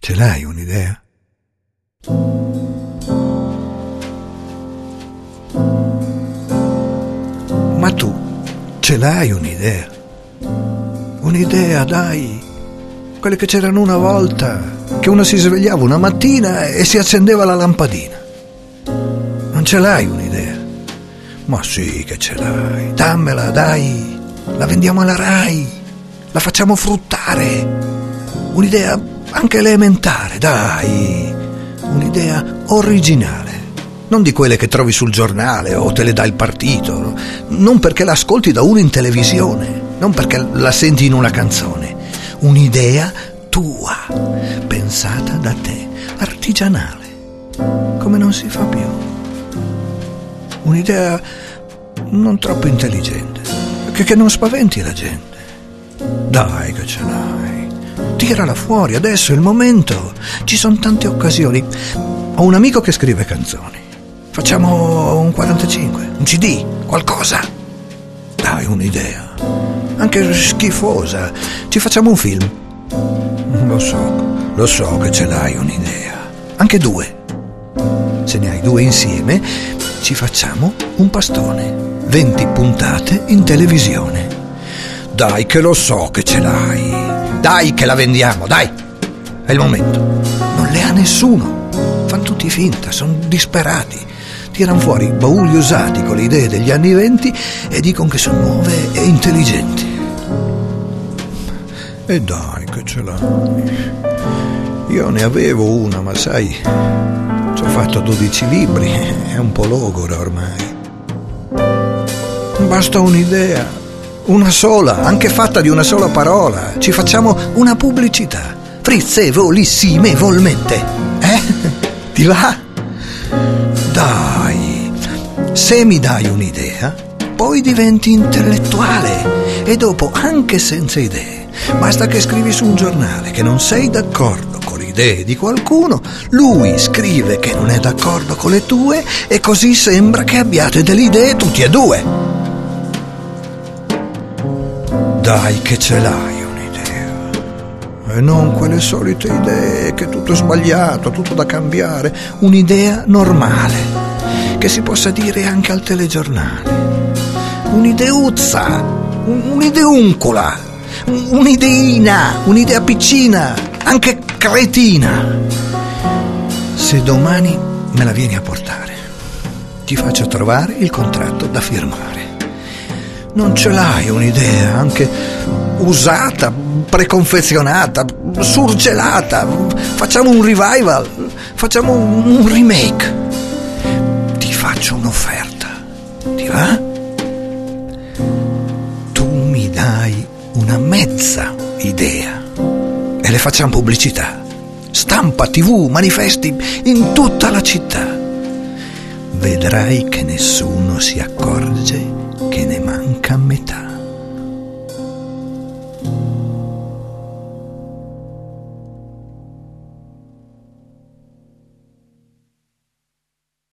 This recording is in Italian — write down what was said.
Ce l'hai un'idea? Ma tu ce l'hai un'idea? Un'idea, dai, quelle che c'erano una volta, che uno si svegliava una mattina e si accendeva la lampadina. Non ce l'hai un'idea? Ma sì che ce l'hai, dammela, dai, la vendiamo alla Rai, la facciamo fruttare. Un'idea anche elementare, dai, un'idea originale. Non di quelle che trovi sul giornale o te le dà il partito, non perché la ascolti da uno in televisione, non perché la senti in una canzone. Un'idea tua, pensata da te, artigianale, come non si fa più. Un'idea non troppo intelligente, che non spaventi la gente. Dai che ce l'hai, tirala fuori, adesso è il momento, ci sono tante occasioni. Ho un amico che scrive canzoni. Facciamo un 45, un CD, qualcosa. Dai, un'idea, anche schifosa. Ci facciamo un film. Lo so che ce l'hai un'idea. Anche due. Se ne hai due insieme, ci facciamo un pastone. 20 puntate in televisione. Dai, che lo so che ce l'hai. Dai, che la vendiamo, dai. È il momento. Non le ha nessuno. Fanno tutti finta, sono disperati. Tirano fuori bauli usati con le idee degli anni '20 e dicono che sono nuove e intelligenti. E dai che ce l'hai. Io ne avevo una, ma sai, ci ho fatto 12 libri, è un po' logora ormai. Basta un'idea, una sola, anche fatta di una sola parola. Ci facciamo una pubblicità, frizzevolissimamente. Ti va? Dai, se mi dai un'idea, poi diventi intellettuale e dopo, anche senza idee, basta che scrivi su un giornale che non sei d'accordo con le idee di qualcuno, lui scrive che non è d'accordo con le tue e così sembra che abbiate delle idee tutti e due. Dai che ce l'hai un'idea, e non quelle solite idee che tutto è sbagliato, tutto da cambiare. Un'idea normale, che si possa dire anche al telegiornale. Un'ideuzza, un'ideuncola, un'ideina, un'idea piccina, anche cretina. Se domani me la vieni a portare, ti faccio trovare il contratto da firmare. Non ce l'hai un'idea, anche usata, preconfezionata, surgelata? Facciamo un revival, facciamo un remake. Ti faccio un'offerta, ti va? Tu mi dai una mezza idea e le facciamo pubblicità, stampa, TV, manifesti in tutta la città. Vedrai che nessuno si accorge che ne manca metà.